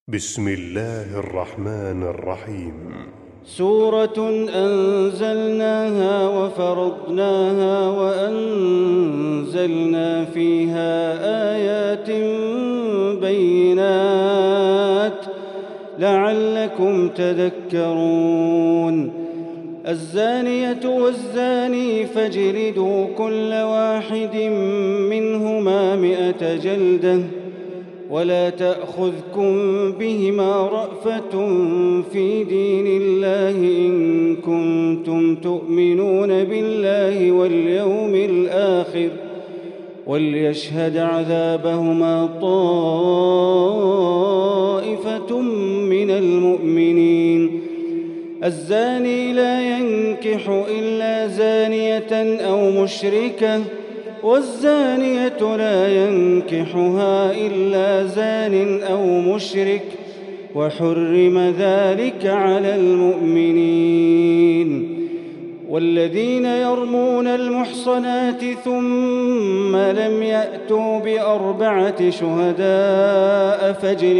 بسم الله الرحمن الرحيم. سورة أنزلناها وفرضناها وأنزلنا فيها آيات بينات لعلكم تذكرون. الزانية والزاني فاجلدوا كل واحد منهما 100 جلدة ولا تأخذكم بهما رأفة في دين الله إن كنتم تؤمنون بالله واليوم الآخر وليشهد عذابهما طائفة من المؤمنين. الزاني لا ينكح إلا زانية أو مشركة والزانية لا ينكحها إلا زان أو مشرك وحرم ذلك على المؤمنين. والذين يرمون المحصنات ثم لم يأتوا ب4 شهداء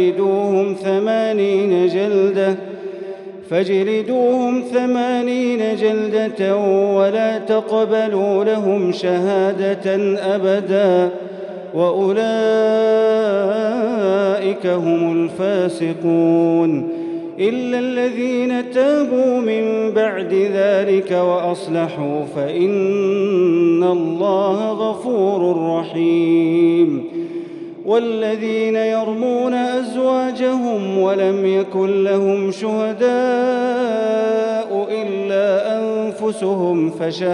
فاجلدوهم 80 جلدة ولا تقبلوا لهم شهادة أبدا وأولئك هم الفاسقون إلا الذين تابوا من بعد ذلك وأصلحوا فإن الله غفور رحيم. والذين يرمون أزواجهم ولم يكن لهم شهداء إلا أنفسهم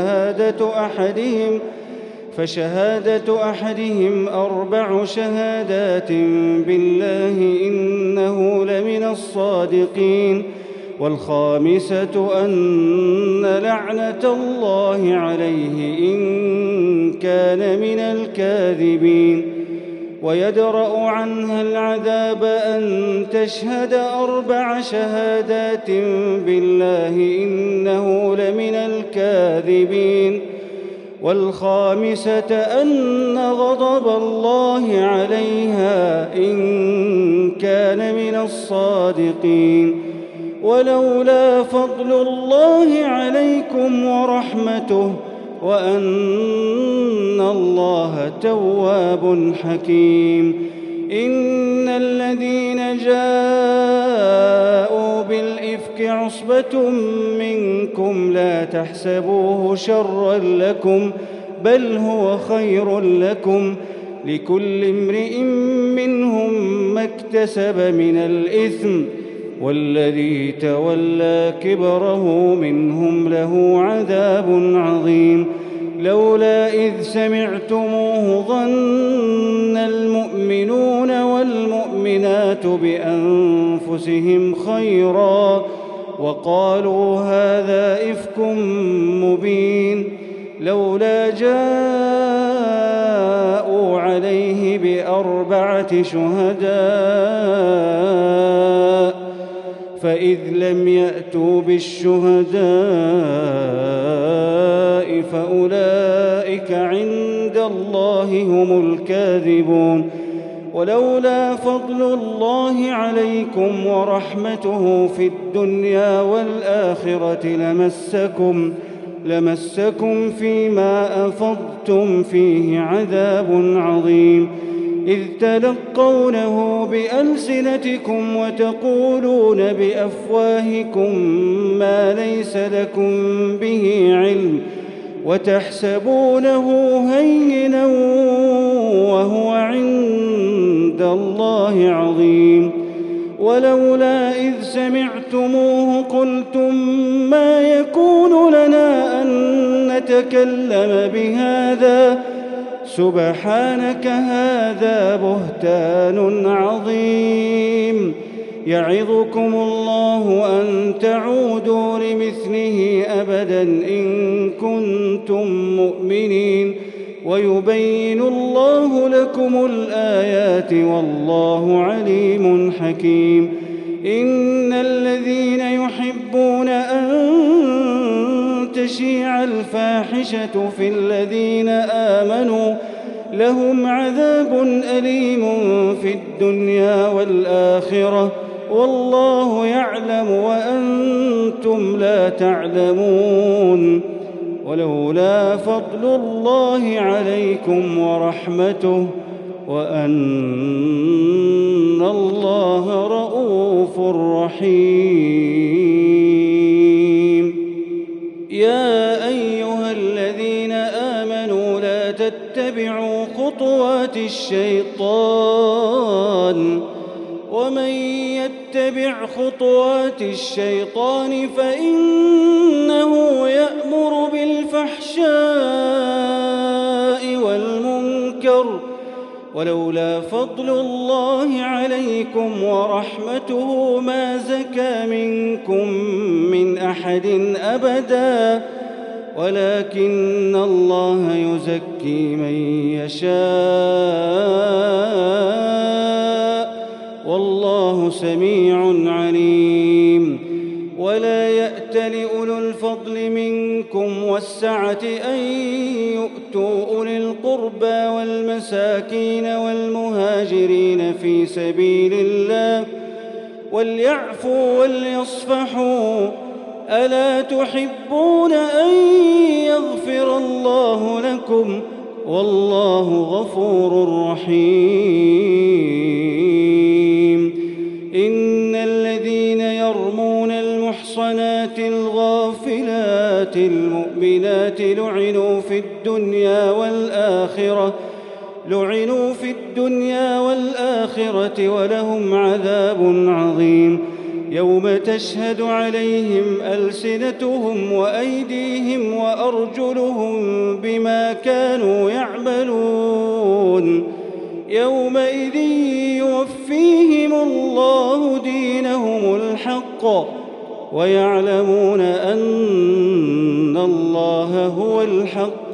فشهادة أحدهم 4 شهادات بالله إنه لمن الصادقين. والخامسة أن لعنة الله عليه إن كان من الكاذبين. ويدرأ عنها العذاب أن تشهد 4 شهادات بالله إنه لمن الكاذبين. والخامسة أن غضب الله عليها إن كان من الصادقين. ولولا فضل الله عليكم ورحمته وأن الله تواب حكيم. إن الذين جاءوا بالإفك عصبة منكم لا تحسبوه شرا لكم بل هو خير لكم لكل امرئ منهم ما اكتسب من الإثم والذي تولى كبره منهم له عذاب عظيم. لولا إذ سمعتموه ظن المؤمنون والمؤمنات بأنفسهم خيرا وقالوا هذا إفك مبين. لولا جاءوا عليه ب4 شهداء فإذ لم يأتوا بالشهداء فأولئك عند الله هم الكاذبون. ولولا فضل الله عليكم ورحمته في الدنيا والآخرة لمسكم فيما أفضتم فيه عذاب عظيم. إذ تلقونه بألسنتكم وتقولون بأفواهكم ما ليس لكم به علم وتحسبونه هينا وهو عند الله عظيم. ولولا إذ سمعتموه قلتم ما يكون لنا أن نتكلم بهذا سبحانك هذا بهتان عظيم. يعظكم الله أن تعودوا لمثله أبدا إن كنتم مؤمنين ويبين الله لكم الآيات والله عليم حكيم. إن الذين يحبون أن تشيع الفاحشة في الذين آمنوا لهم عذاب أليم في الدنيا والآخرة والله يعلم وأنتم لا تعلمون. ولولا فضل الله عليكم ورحمته وأن الله رءوف رحيم. يا أيها الذين آمنوا لا تتبعوا خطوات الشيطان ومن يتبع خطوات الشيطان فإنه يأمر بالفحشاء والمنكر ولولا فضل الله عليكم ورحمته ما زكى منكم من أحد أبدا ولكن الله يزكي من يشاء والله سميع عليم. ولا يأت لأولو الفضل منكم والسعة أن يؤتوا أولي القربى والمساكين والمهاجرين في سبيل الله وليعفوا وليصفحوا ألا تحبون أن يغفر الله لكم والله غفور رحيم. إن الذين يرمون المحصنات الغافلات المؤمنات لعنوا في الدنيا والآخرة ولهم عذاب عظيم. يوم تشهد عليهم ألسنتهم وأيديهم وأرجلهم بما كانوا يعملون يومئذ يوفيهم الله دينهم الحق ويعلمون أن الله هو الحق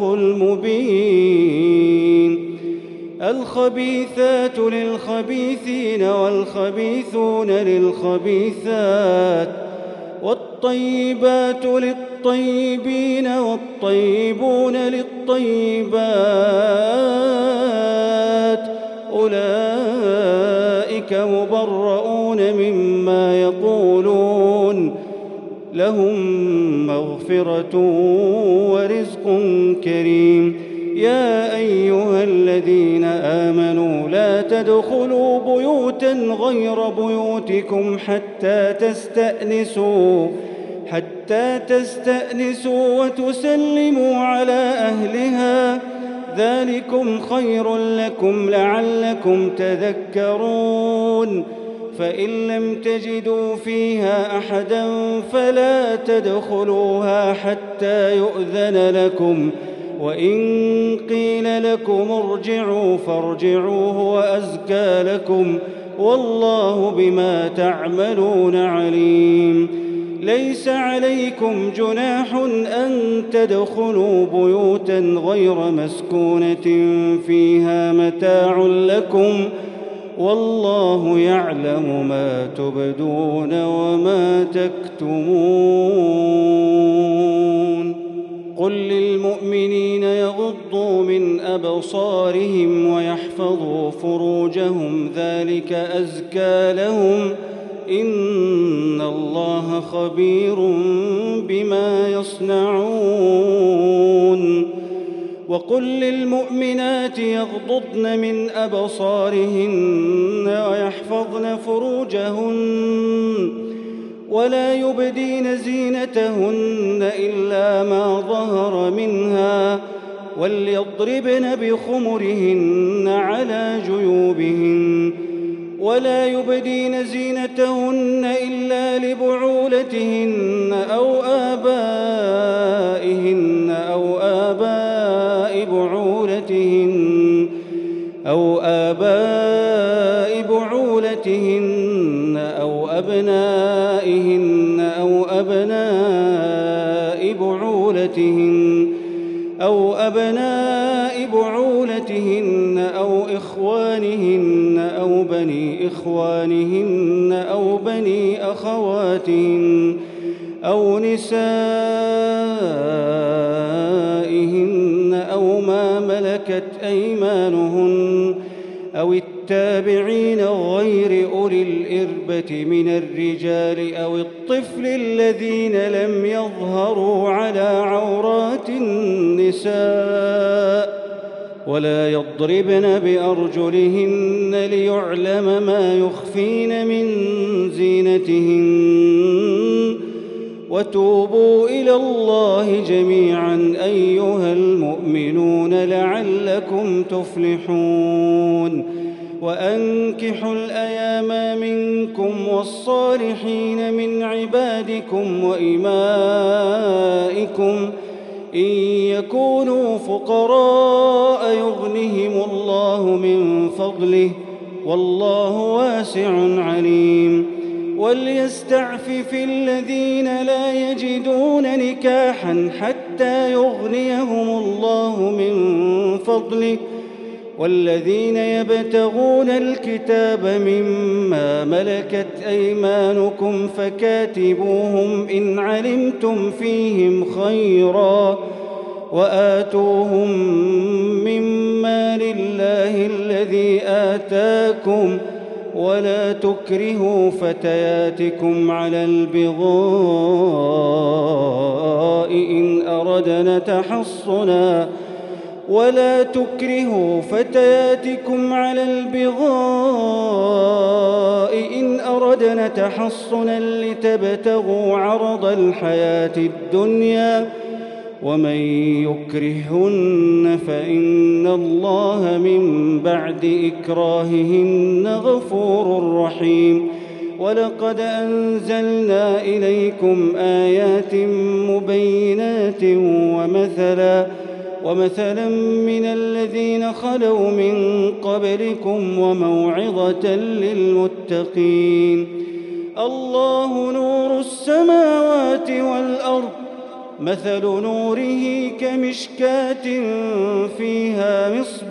المبين. الخبيثات للخبيثين والخبيثون للخبيثات والطيبات للطيبين والطيبون للطيبات أولئك مبرؤون مما يقولون لهم مغفرة ورزق كريم. يا أيها الذين آمنوا لا تدخلوا بيوتا غير بيوتكم حتى تستأنسوا وتسلموا على أهلها ذلكم خير لكم لعلكم تذكرون. فإن لم تجدوا فيها أحدا فلا تدخلوها حتى يؤذن لكم وإن قيل لكم ارجعوا فارجعوا هو أزكى لكم والله بما تعملون عليم. ليس عليكم جناح أن تدخلوا بيوتا غير مسكونة فيها متاع لكم والله يعلم ما تبدون وما تكتمون. قل للمؤمنين يغضوا من أبصارهم ويحفظوا فروجهم ذلك أزكى لهم إن الله خبير بما يصنعون. وقل للمؤمنات يغضضن من أبصارهن ويحفظن فروجهن ولا يبدين زينتهن إلا ما ظهر منها وليضربن بخمرهن على جيوبهن ولا يبدين زينتهن إلا لبعولتهن أو آبائهن أو آباء بعولتهن أو أبنائهن أو أبناء بعولتهن أو إخوانهن أو بني إخوانهن أو بني أخواتهن أو نسائهن أو ما ملكت أيمانهن أو التابعين غير أولي الإربة من الرجال أو الطفل الذين لم يظهروا على عورات النساء ولا يضربن بأرجلهن ليعلم ما يخفين من زينتهن وتوبوا إلى الله جميعا أيها المؤمنون لعلكم تفلحون وأنكحوا الأيام منكم والصالحين من عبادكم وإمائكم إن يكونوا فقراء يغنهم الله من فضله والله واسع عليم وليستعفف الذين لا يجدون نكاحا حتى يغنيهم الله من فضله والذين يبتغون الكتاب مما ملكت أيمانكم فكاتبوهم إن علمتم فيهم خيرا وآتوهم مما لله الذي آتاكم ولا تكرهوا فتياتكم على البغاء إن أردن تحصنا لتبتغوا عرض الحياة الدنيا ومن يكرهن فإن الله من بعد إكراههن غفور رحيم ولقد أنزلنا إليكم آيات مبينات ومثلا من الذين خلوا من قبلكم وموعظة للمتقين الله نور السماوات والأرض مثل نوره كمشكاة فيها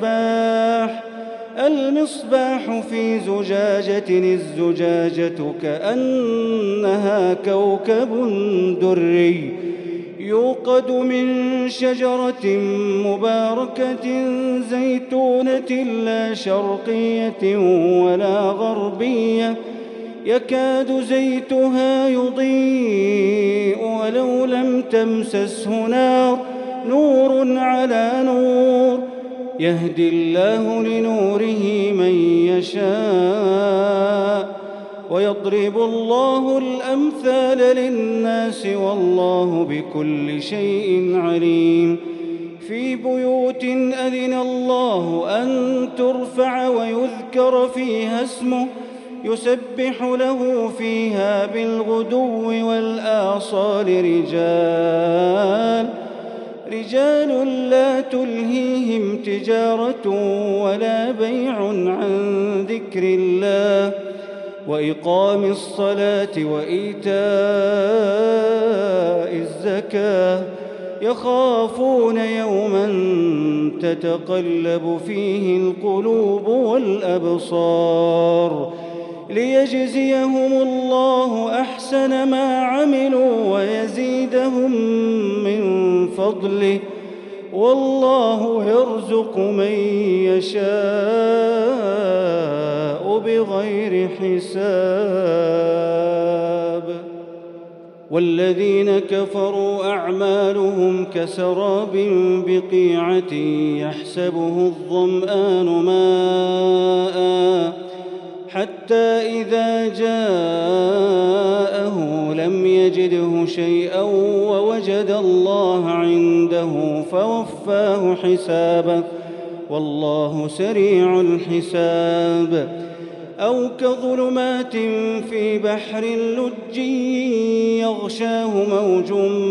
المصباح في زجاجة الزجاجة كأنها كوكب دري يوقد من شجرة مباركة زيتونة لا شرقية ولا غربية يكاد زيتها يضيء ولو لم تمسسه نور على نور يهدي الله لنوره من يشاء ويضرب الله الأمثال للناس والله بكل شيء عليم في بيوت أذن الله أن ترفع ويذكر فيها اسمه يسبح له فيها بالغدو والآصال رجال لا تلهيهم تجارة ولا بيع عن ذكر الله وإقام الصلاة وإيتاء الزكاة يخافون يوما تتقلب فيه القلوب والأبصار ليجزيهم الله أحسن ما عملوا ويزيدهم من فضله والله يرزق من يشاء بغير حساب والذين كفروا أعمالهم كسراب بقيعة يحسبه الظمآن ماءً حتى إذا جاءه لم يجده شيئا ووجد الله عنده فوفاه حسابه والله سريع الحساب أو كظلمات في بحر لجي يغشاه موج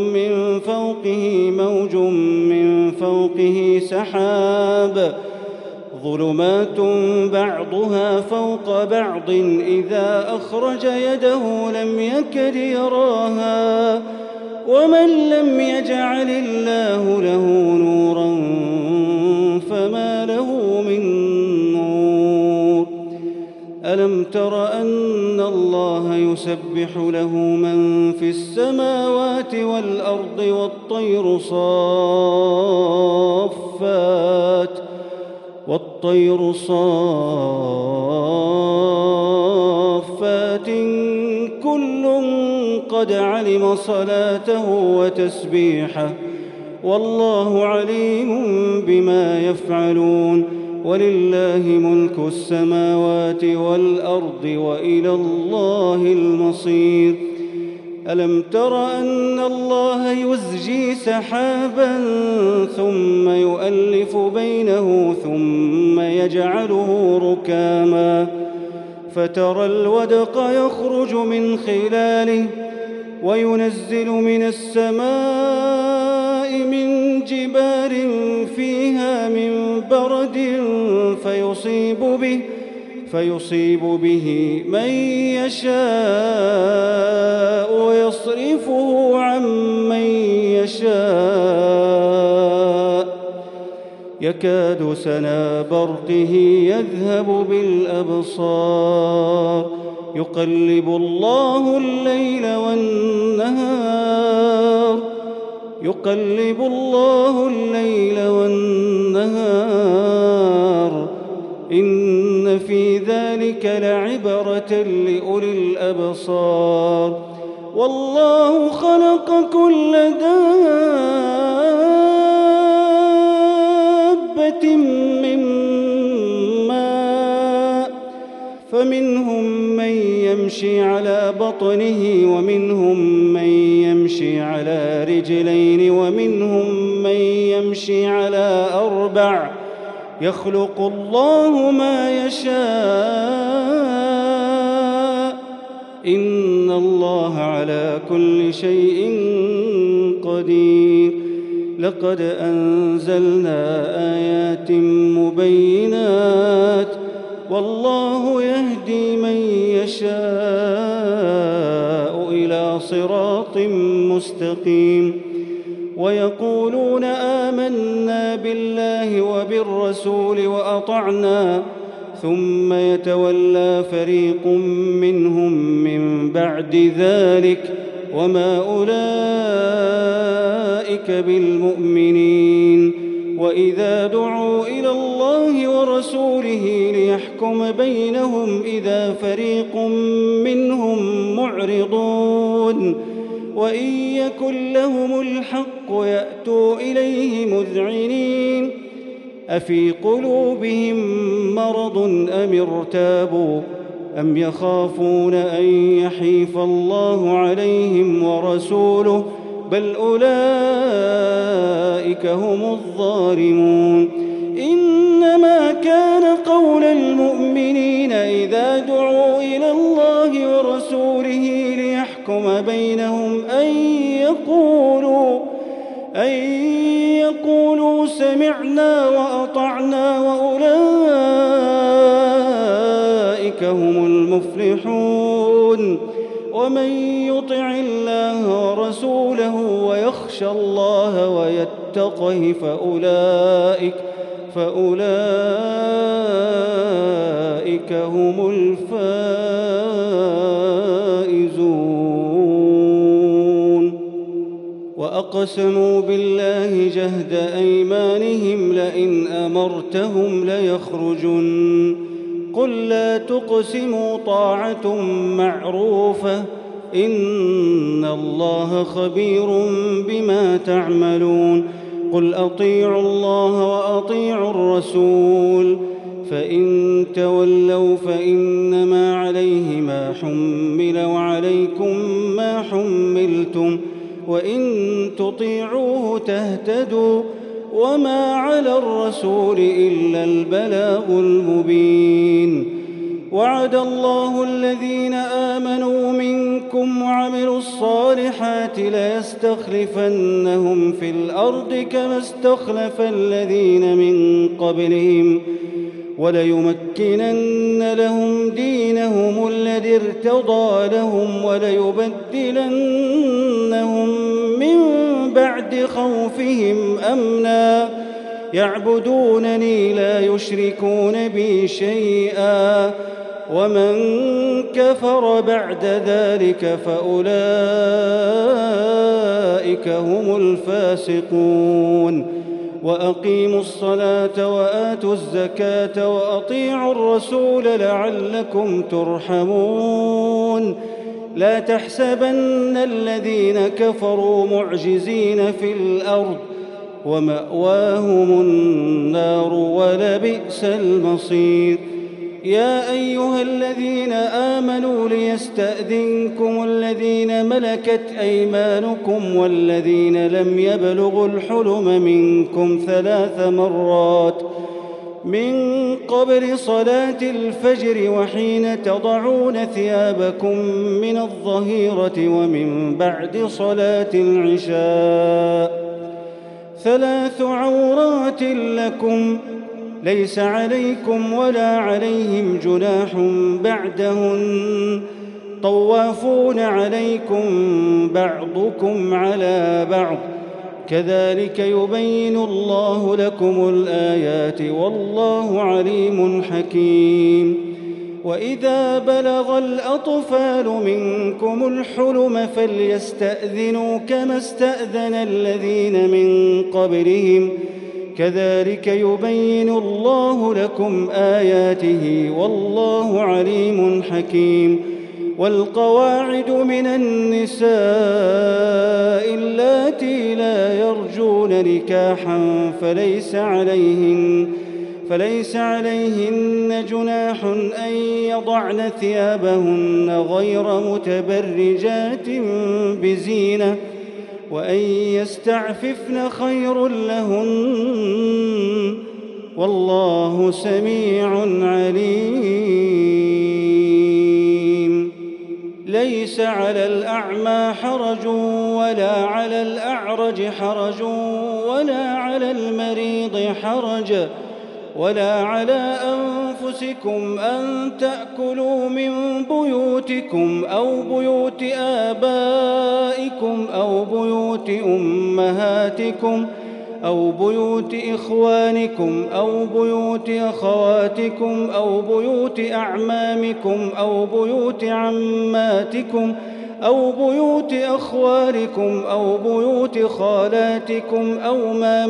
من فوقه سحاب ظلمات بعضها فوق بعض إذا أخرج يده لم يكد يراها ومن لم يجعل الله له نورا له من نور ألم تر أن الله يسبح له من في السماوات والأرض والطير صافات كل قد علم صلاته وتسبيحه والله عليم بما يفعلون ولله ملك السماوات والأرض وإلى الله المصير. ألم تر أن الله يزجي سحابا ثم يؤلف بينه ثم يجعله ركاما فترى الودق يخرج من خلاله وينزل من السماء من جبال فيها من برد فيصيب به من يشاء ويصرفه عن من يشاء يكاد سنا برقه يذهب بالأبصار يقلب الله الليل والنهار إن في ذلك لعبرة لأولي الأبصار والله خلق كل دابة من ماء فمنهم من يمشي على بطنه ومنهم من يمشي على رجلين ومنهم من يمشي على أربع يخلق الله ما يشاء إن الله على كل شيء قدير. لقد أنزلنا آيات مبينات والله يهدي من يشاء إلى صراط مستقيم. ويقولون آمنا بالله وبالرسول وأطعنا ثم يتولى فريق منهم من بعد ذلك وما أولئك بالمؤمنين. وإذا دعوا إلى الله ورسوله ليحكم بينهم إذا فريق منهم معرضون وإن يكن لهم الحق يأتوا إليه مذعنين أفي قلوبهم مرض أم ارتابوا أم يخافون أن يحيف الله عليهم ورسوله بل أولئك هم الظالمون. إنما كان قول المؤمنين إذا دعوا إلى الله ورسوله ليحكم بينهم أن يقولوا سمعنا وأطعنا وأولئك هم المفلحون. ومن يطع الله ورسوله ويخشى الله ويتقه فأولئك هم الفائزون. وأقسموا بالله جهد أيمانهم لئن أمرتهم ليخرجن قل لا تقسموا طاعة معروفة إن الله خبير بما تعملون. قل أطيعوا الله وأطيعوا الرسول فإن تولوا فإنما عليه ما حمل وعليكم ما حملتم وإن تطيعوه تهتدوا وما على الرسول إلا البلاغ المبين. وعد الله الذين آمنوا منكم وعملوا الصالحات ليستخلفنهم في الأرض كما استخلف الذين من قبلهم وليمكنن لهم دينهم الذي ارتضى لهم وليبدلنهم من بعد خوفهم أمنا يعبدونني لا يشركون بي شيئا ومن كفر بعد ذلك فأولئك هم الفاسقون وأقيموا الصلاة وآتوا الزكاة وأطيعوا الرسول لعلكم ترحمون لا تحسبن الذين كفروا معجزين في الأرض ومأواهم النار ولبئس المصير يا أيها الذين آمنوا ليستأذنكم الذين ملكت أيمانكم والذين لم يبلغوا الحلم منكم 3 مرات من قبل صلاة الفجر وحين تضعون ثيابكم من الظهيرة ومن بعد صلاة العشاء 3 عورات لكم ليس عليكم ولا عليهم جناح بعدهن طوافون عليكم بعضكم على بعض كذلك يبين الله لكم الآيات والله عليم حكيم وإذا بلغ الأطفال منكم الحلم فليستأذنوا كما استأذن الذين من قبلهم كذلك يبين الله لكم آياته والله عليم حكيم والقواعد من النساء اللاتي لا يرجون نكاحا فليس عليهن جناح أن يضعن ثيابهن غير متبرجات بزينة وأن يستعففن خير لهن والله سميع عليم ليس على الأعمى حرج ولا على الأعرج حرج ولا على المريض حرج ولا على أنفسكم أن تأكلوا من بيوتكم أو بيوت آبائكم أو بيوت أمهاتكم أو بيوت إخوانكم أو بيوت أخواتكم أو بيوت أعمامكم أو بيوت عماتكم أو بيوت أخوالكم أو بيوت خالاتكم أو ما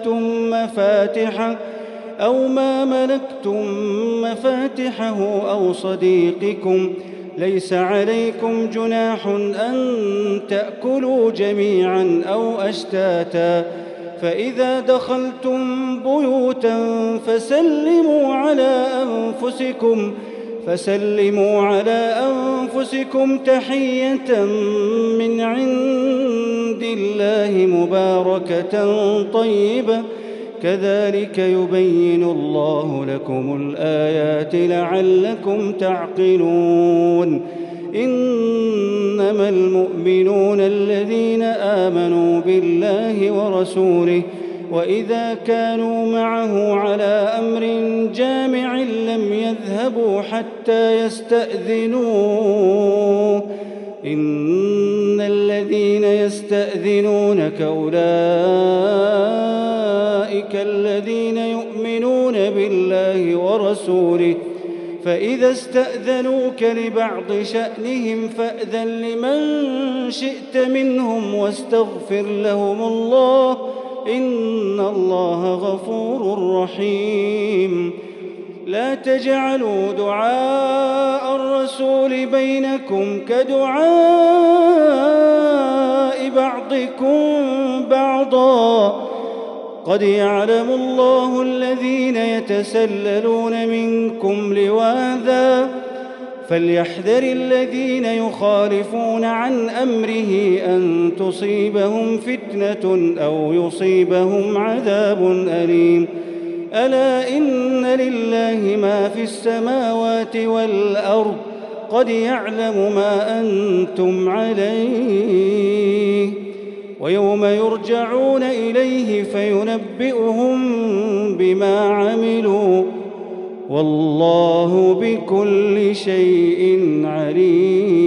ملكتم مفاتحه أو صديقكم ليس عليكم جناح أن تأكلوا جميعا أو أشتاتا فإذا دخلتم بيوتا فسلموا على أنفسكم تحية من عند الله مباركة طيبة كذلك يبين الله لكم الآيات لعلكم تعقلون إنما المؤمنون الذين آمنوا بالله ورسوله وإذا كانوا معه على أمر جامع لم يذهبوا حتى يستأذنوه إن الذين يستأذنونك أولئك الذين يؤمنون بالله ورسوله فإذا استأذنوك لبعض شأنهم فأذن لمن شئت منهم واستغفر لهم الله إن الله غفور رحيم لا تجعلوا دعاء الرسول بينكم كدعاء بعضكم بعضا قد يعلم الله الذين يتسللون منكم لواذا فليحذر الذين يخالفون عن أمره أن تصيبهم فتنة أو يصيبهم عذاب أليم ألا إن لله ما في السماوات والأرض قد يعلم ما أنتم عليه ويوم يرجعون إليه فينبئهم بما عملوا والله بكل شيء عليم